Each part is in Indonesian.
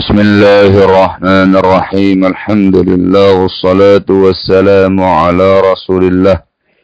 Bismillahirrahmanirrahim. Alhamdulillah wassalatu wassalamu ala Rasulillah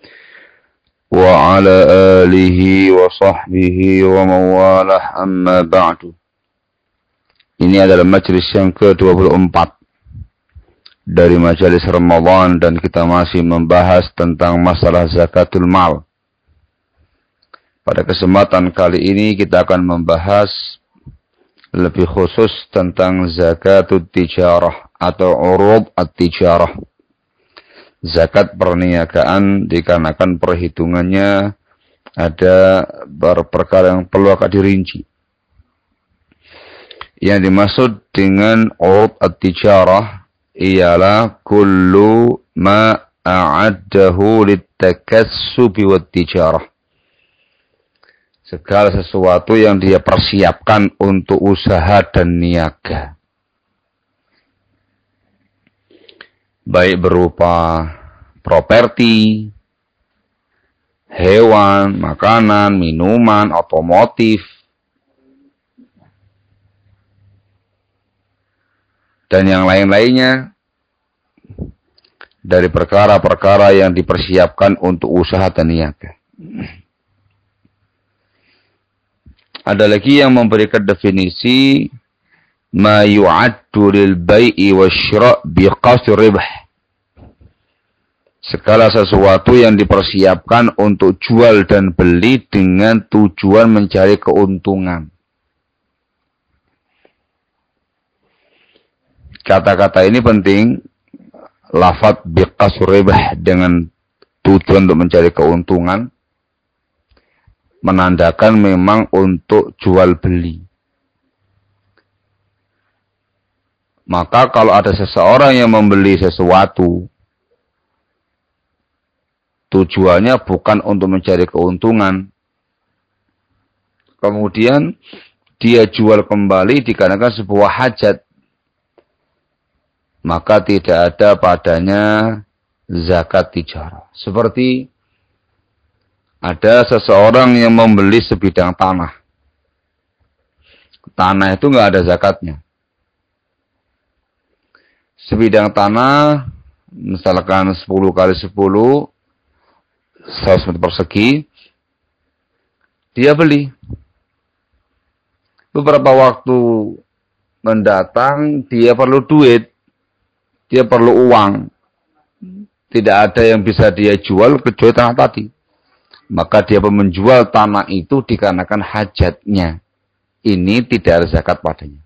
wa ala alihi wa sahbihi wa mawalah, amma ba'du. Ini adalah majlis yang ke-24 dari majelis Ramadan dan kita masih membahas tentang masalah zakatul mal. Pada kesempatan kali ini kita akan membahas lebih khusus tentang zakatul tijarah atau urud at-tijarah. Zakat perniagaan dikarenakan perhitungannya ada perkara yang perlu akan dirinci. Yang dimaksud dengan urud at-tijarah ialah kullu ma a'addahu litakassubi wat-tijarah. Segala sesuatu yang dia persiapkan untuk usaha dan niaga. Baik berupa properti, hewan, makanan, minuman, otomotif, dan yang lain-lainnya dari perkara-perkara yang dipersiapkan untuk usaha dan niaga. Ada lagi yang memberikan definisi ma yu'addu lil bai'i wasyra' biqasdi ribh. Segala sesuatu yang dipersiapkan untuk jual dan beli dengan tujuan mencari keuntungan. Kata-kata ini penting. Lafaz biqasdi ribh dengan tujuan untuk mencari keuntungan menandakan memang untuk jual beli. Maka kalau ada seseorang yang membeli sesuatu, tujuannya bukan untuk mencari keuntungan, kemudian dia jual kembali dikarenakan sebuah hajat, maka tidak ada padanya zakat tijarah. Seperti ada seseorang yang membeli sebidang tanah. Tanah itu nggak ada zakatnya. Sebidang tanah, misalkan 10 kali 10, 100 meter persegi, dia beli. Beberapa waktu mendatang, dia perlu duit. Dia perlu uang. Tidak ada yang bisa dia jual kecuali tanah tadi. Maka dia menjual tanah itu dikarenakan hajatnya. Ini tidak ada zakat padanya.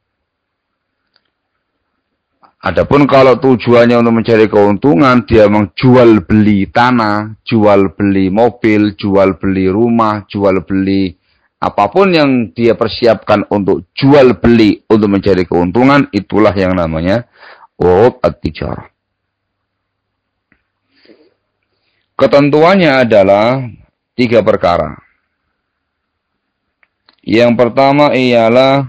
Adapun kalau tujuannya untuk mencari keuntungan, dia menjual beli tanah, jual beli mobil, jual beli rumah, jual beli apapun yang dia persiapkan untuk jual beli untuk mencari keuntungan, itulah yang namanya urud at-tijarah. Ketentuannya adalah 3 perkara. Yang pertama ialah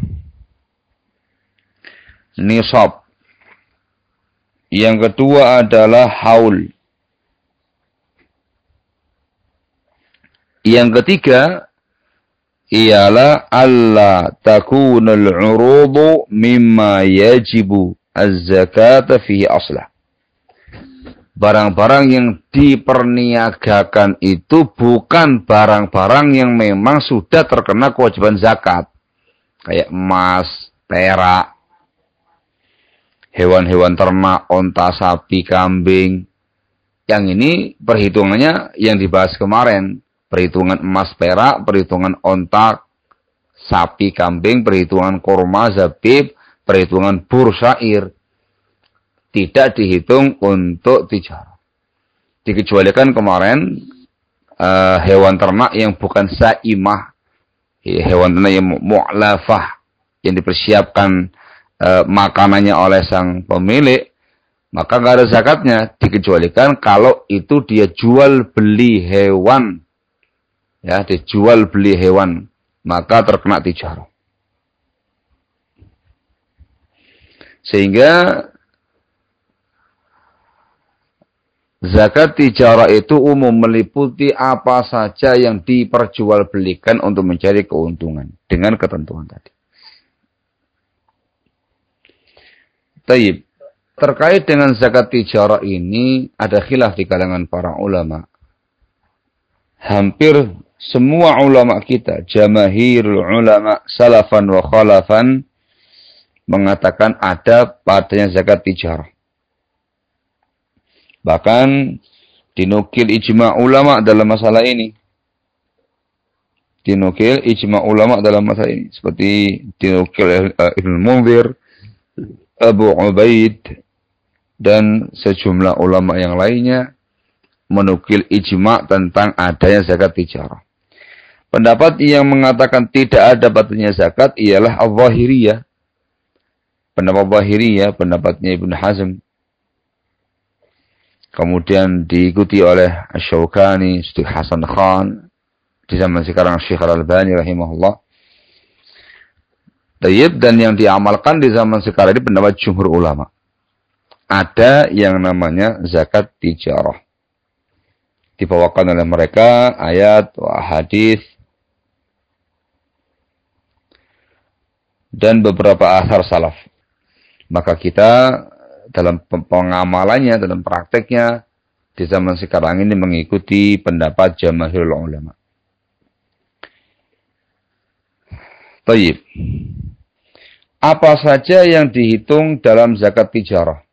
nisab. Yang kedua adalah haul. Yang ketiga ialah alla takunal urudu mimma yajibu az-zakata fihi aslah. Barang-barang yang diperniagakan itu bukan barang-barang yang memang sudah terkena kewajiban zakat. Kayak emas, perak, hewan-hewan ternak, onta, sapi, kambing. Yang ini perhitungannya yang dibahas kemarin. Perhitungan emas, perak, perhitungan onta, sapi, kambing, perhitungan korma, zabib, perhitungan bursair. Tidak dihitung untuk tijarah. Dikecualikan kemarin hewan ternak yang bukan saimah, hewan ternak yang mu'lafah, yang dipersiapkan makanannya oleh sang pemilik, maka nggak ada zakatnya. Dikecualikan kalau itu dia jual beli hewan, ya, dia jual beli hewan, maka terkena tijarah. Sehingga zakat tijarah itu umum meliputi apa saja yang diperjualbelikan untuk mencari keuntungan dengan ketentuan tadi. Taib. Terkait dengan zakat tijarah ini ada khilaf di kalangan para ulama. Hampir semua ulama kita, jamahirul ulama, salafan wa khalafan, mengatakan ada padanya zakat tijarah. Bahkan dinukil ijma' ulama dalam masalah ini. Dinukil ijma' ulama dalam masalah ini. Seperti dinukil Ibn Munzir, Abu Ubaid, dan sejumlah ulama yang lainnya menukil ijma' tentang adanya zakat tijarah. Pendapat yang mengatakan tidak ada padanya zakat ialah al-Zahiriyah. Pendapat Zahiriyah, pendapatnya Ibn Hazm. Kemudian diikuti oleh Asy-Syaukani, Syekh Hasan Khan, di zaman sekarang Syekh Al-Albani rahimahullah. Tayyib, dan yang diamalkan di zaman sekarang ini pendapat jumhur ulama. Ada yang namanya zakat tijarah. Dibawakan oleh mereka ayat, hadis, dan beberapa asar salaf. Maka kita dalam pengamalannya, dalam prakteknya, di zaman sekarang ini mengikuti pendapat jamaahirul ulama. Tayyib. Apa saja yang dihitung dalam zakat tijarah?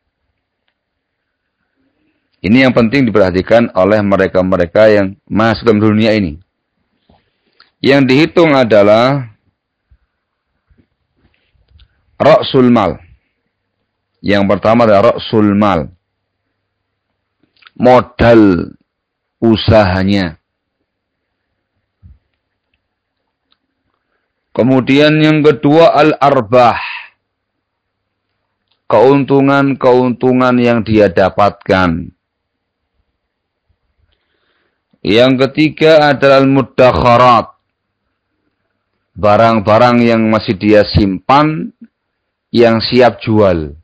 Ini yang penting diperhatikan oleh mereka-mereka yang masuk dalam dunia ini. Yang dihitung adalah ra'sul mal. Yang pertama adalah ra'sul mal. Modal usahanya. Kemudian yang kedua al-arbah. Keuntungan-keuntungan yang dia dapatkan. Yang ketiga adalah al-muddakharat. Barang-barang yang masih dia simpan, yang siap jual.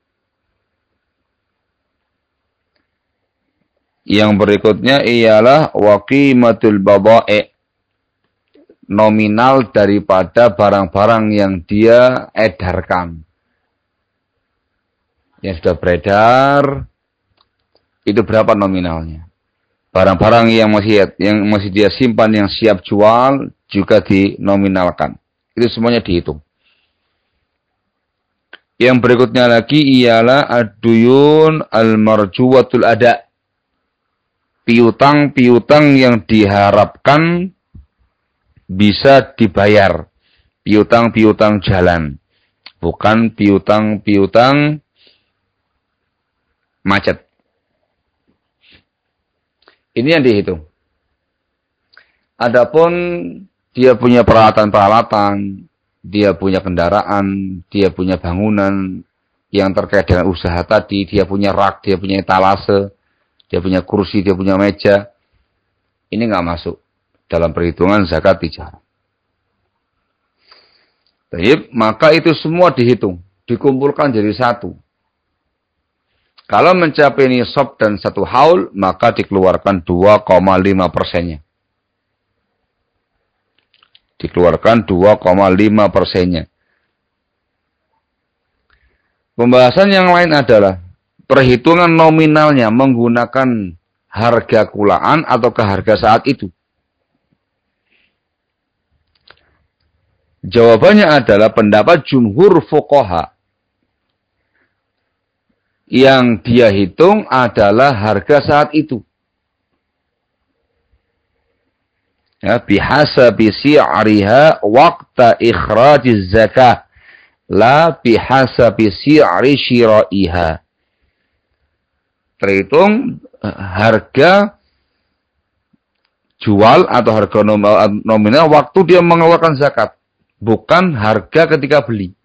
Yang berikutnya ialah waqimatul badai'. Nominal daripada barang-barang yang dia edarkan. Yang sudah beredar, itu berapa nominalnya. Barang-barang yang masih dia simpan, yang siap jual, juga dinominalkan. Itu semuanya dihitung. Yang berikutnya lagi ialah ad-duyun al-marjuwatul ada. Piutang-piutang yang diharapkan bisa dibayar. Piutang-piutang jalan. Bukan piutang-piutang macet. Ini yang dihitung. Adapun dia punya peralatan-peralatan, dia punya kendaraan, dia punya bangunan yang terkait dengan usaha tadi, dia punya rak, dia punya etalase, dia punya kursi, dia punya meja. Ini nggak masuk dalam perhitungan zakat tijarah. Baik, maka itu semua dihitung, dikumpulkan jadi satu. Kalau mencapai nisab dan 1 haul, maka dikeluarkan 2,5%-nya. Dikeluarkan 2,5%-nya. Pembahasan yang lain adalah perhitungan nominalnya menggunakan harga kulaan atau harga saat itu. Jawabannya adalah pendapat jumhur fuqaha. Yang dia hitung adalah harga saat itu. Ya, bihasabi si'riha waqta ikhrajiz zakah. La bihasabi si'ri syira'iha. Terhitung harga jual atau harga nominal waktu dia mengeluarkan zakat. Bukan harga ketika beli.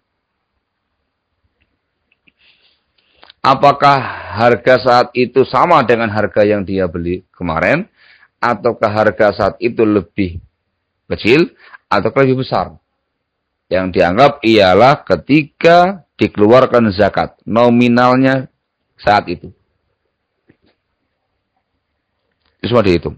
Apakah harga saat itu sama dengan harga yang dia beli kemarin? Ataukah harga saat itu lebih kecil atau lebih besar? Yang dianggap ialah ketika dikeluarkan zakat. Nominalnya saat itu. Itu semua dihitung.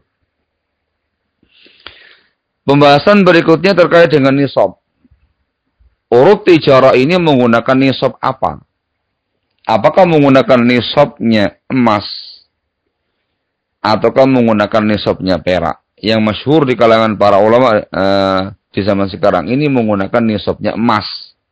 Pembahasan berikutnya terkait dengan nisab. Urut tijarah ini menggunakan nisab apa? Apakah menggunakan nisabnya emas ataukah menggunakan nisabnya perak? Yang masyhur di kalangan para ulama di zaman sekarang ini menggunakan nisabnya emas.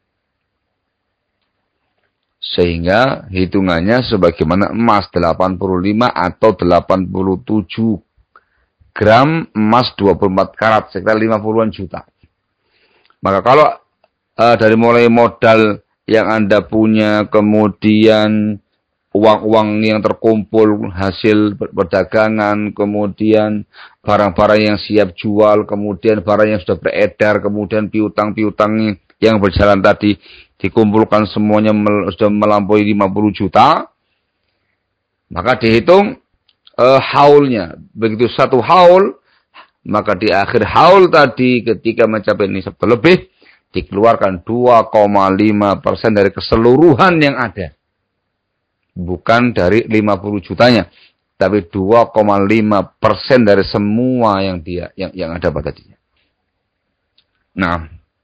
Sehingga hitungannya sebagaimana emas 85 atau 87 gram emas 24 karat sekitar 50-an juta. Maka kalau dari mulai modal yang Anda punya, kemudian uang-uang yang terkumpul hasil perdagangan, kemudian barang-barang yang siap jual, kemudian barang yang sudah beredar, kemudian piutang-piutang yang berjalan tadi dikumpulkan semuanya sudah melampaui 50 juta, maka dihitung haulnya. Begitu satu haul, maka di akhir haul tadi ketika mencapai nisab terlebih, dikeluarkan 2,5% dari keseluruhan yang ada. Bukan dari 50 jutanya, tapi 2,5% dari semua yang ada pada dia. Nah,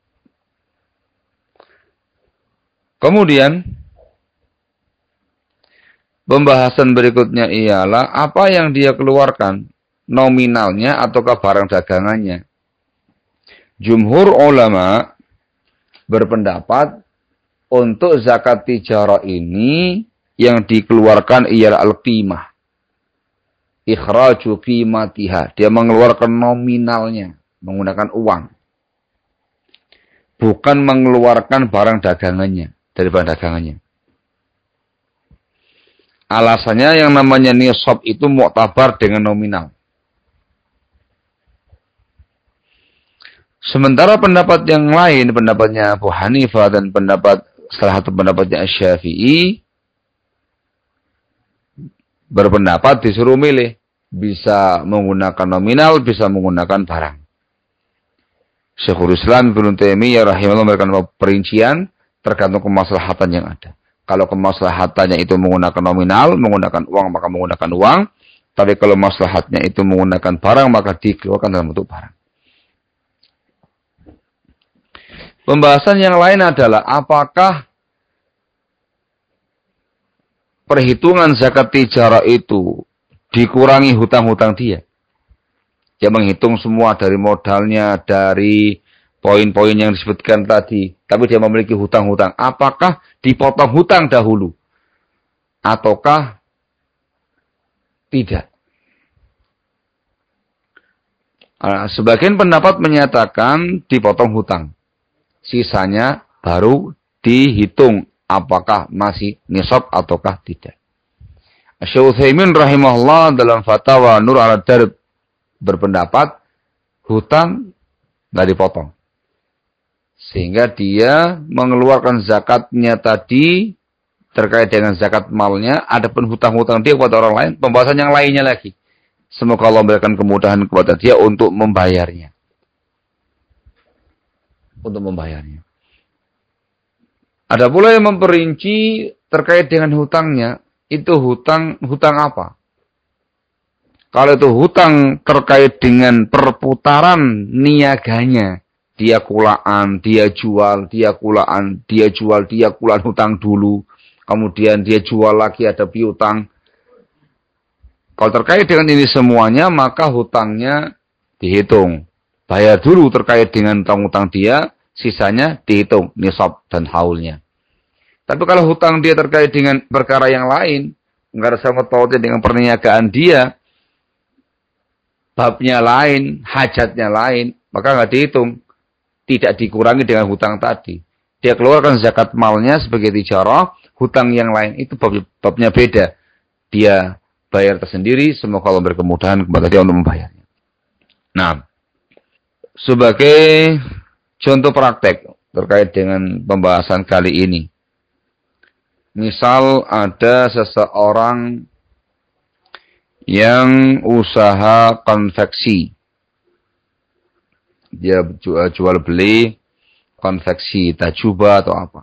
kemudian pembahasan berikutnya ialah apa yang dia keluarkan, nominalnya ataukah barang dagangannya. Jumhur ulama berpendapat untuk zakat tijarah ini yang dikeluarkan ialah al-qimah. Ikhraju qimatiha. Dia mengeluarkan nominalnya menggunakan uang. Bukan mengeluarkan barang dagangannya dari barang dagangannya. Alasannya yang namanya nisab itu muktabar dengan nominal. Sementara pendapat yang lain, pendapatnya Abu Hanifah dan salah satu pendapatnya Syafi'i, berpendapat disuruh milih. Bisa menggunakan nominal, bisa menggunakan barang. Syekhul Islam Ibnu Taimiyah rahimahullah memberikan perincian tergantung kemaslahatan yang ada. Kalau kemaslahatannya itu menggunakan nominal, menggunakan uang, maka menggunakan uang. Tapi kalau maslahatnya itu menggunakan barang, maka dikeluarkan dalam bentuk barang. Pembahasan yang lain adalah apakah perhitungan zakat tijarah itu dikurangi hutang-hutang dia. Dia menghitung semua dari modalnya, dari poin-poin yang disebutkan tadi. Tapi dia memiliki hutang-hutang. Apakah dipotong hutang dahulu? Ataukah tidak? Sebagian pendapat menyatakan dipotong hutang. Sisanya baru dihitung apakah masih nisab ataukah tidak. Syekh Utsaimin rahimahullah dalam fatwa Nur al-Darb berpendapat hutang nggak dipotong. Sehingga dia mengeluarkan zakatnya tadi terkait dengan zakat malnya, adapun hutang-hutang dia kepada orang lain, pembahasan yang lainnya lagi. Semoga Allah memberikan kemudahan kepada dia untuk membayarnya. Ada pula yang memperinci terkait dengan hutangnya, itu hutang apa? Kalau itu hutang terkait dengan perputaran niaganya, dia kulaan, dia jual, dia kulaan, dia jual, dia kulaan hutang dulu, kemudian dia jual lagi ada piutang. Kalau terkait dengan ini semuanya, maka hutangnya dihitung. Bayar dulu terkait dengan hutang-hutang dia, sisanya dihitung nisab dan haulnya. Tapi kalau hutang dia terkait dengan perkara yang lain, enggak ada sama pautnya dengan perniagaan dia, babnya lain, hajatnya lain, maka enggak dihitung. Tidak dikurangi dengan hutang tadi. Dia keluarkan zakat malnya sebagai tijarah, hutang yang lain itu babnya beda. Dia bayar tersendiri, semoga Allah berkemudahan kepada dia untuk membayarnya. Nah, sebagai contoh praktek terkait dengan pembahasan kali ini. Misal ada seseorang yang usaha konveksi. Dia jual beli konveksi tajubah atau apa.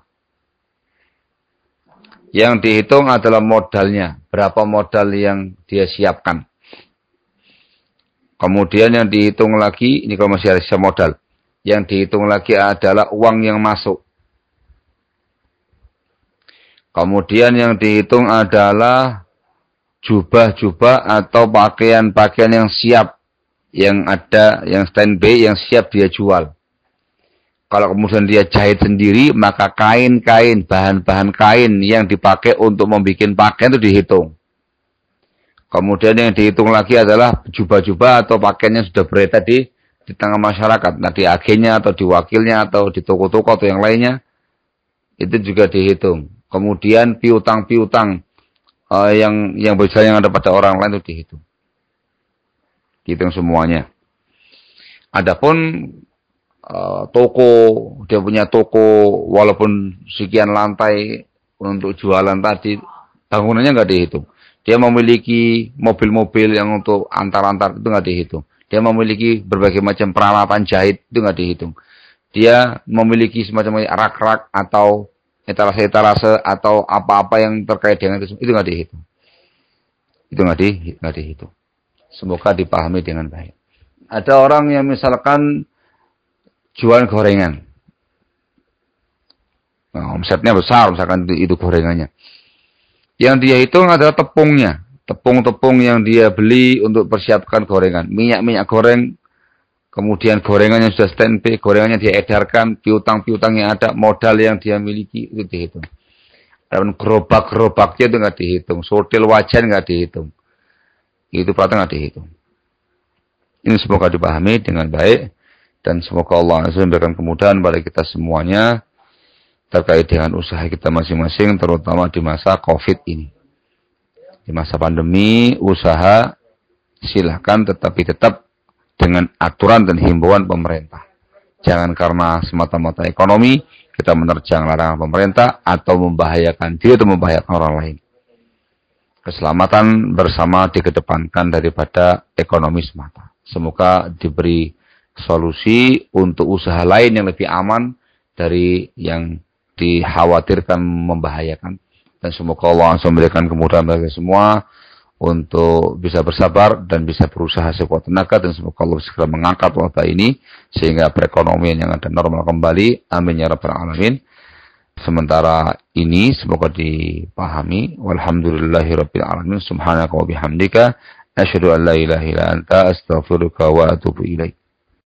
Yang dihitung adalah modalnya. Berapa modal yang dia siapkan. Kemudian yang dihitung lagi, ini kalau masih ada modal. Yang dihitung lagi adalah uang yang masuk. Kemudian yang dihitung adalah jubah-jubah atau pakaian-pakaian yang siap, yang ada, yang standby, yang siap dia jual. Kalau kemudian dia jahit sendiri, maka kain-kain, bahan-bahan kain yang dipakai untuk membuat pakaian itu dihitung. Kemudian yang dihitung lagi adalah jubah-jubah atau pakaian yang sudah beredar di tengah masyarakat. Nah, di agennya atau di wakilnya atau di toko-toko atau yang lainnya, itu juga dihitung. Kemudian piutang-piutang yang berjalan yang ada pada orang lain itu dihitung. Dihitung semuanya. Adapun toko, dia punya toko walaupun sekian lantai untuk jualan tadi, bangunannya nggak dihitung. Dia memiliki mobil-mobil yang untuk antar-antar itu nggak dihitung. Dia memiliki berbagai macam peralatan jahit itu nggak dihitung. Dia memiliki semacam rak-rak atau etalase-etalase atau apa-apa yang terkait dengan itu nggak dihitung. Itu nggak dihitung. Semoga dipahami dengan baik. Ada orang yang misalkan jual gorengan. Nah, omsetnya besar, misalkan itu gorengannya. Yang dia hitung adalah tepungnya. Tepung-tepung yang dia beli untuk persiapkan gorengan. Minyak-minyak goreng, kemudian gorengannya sudah standby, gorengannya dia edarkan, piutang-piutang yang ada, modal yang dia miliki, itu dihitung. Dan gerobak-gerobaknya itu nggak dihitung. Sotil wajan nggak dihitung. Itu peralatan nggak dihitung. Ini semoga dipahami dengan baik. Dan semoga Allah memberikan kemudahan pada kita semuanya terkait dengan usaha kita masing-masing, terutama di masa COVID ini. Di masa pandemi, usaha silahkan tetapi tetap dengan aturan dan himbauan pemerintah. Jangan karena semata-mata ekonomi, kita menerjang larangan pemerintah atau membahayakan diri atau membahayakan orang lain. Keselamatan bersama dikedepankan daripada ekonomi semata. Semoga diberi solusi untuk usaha lain yang lebih aman dari yang dikhawatirkan membahayakan. Dan semoga Allah memberikan kemudahan bagi semua untuk bisa bersabar dan bisa berusaha sekuat tenaga. Dan semoga Allah segera mengangkat wabah ini sehingga perekonomian yang ada normal kembali. Amin ya rabbal alamin. Sementara ini semoga dipahami. Walhamdulillahirabbil alamin. Subhanaka wa bihamdika asyhadu an la ilaha illa anta astaghfiruka wa atubu ilaik.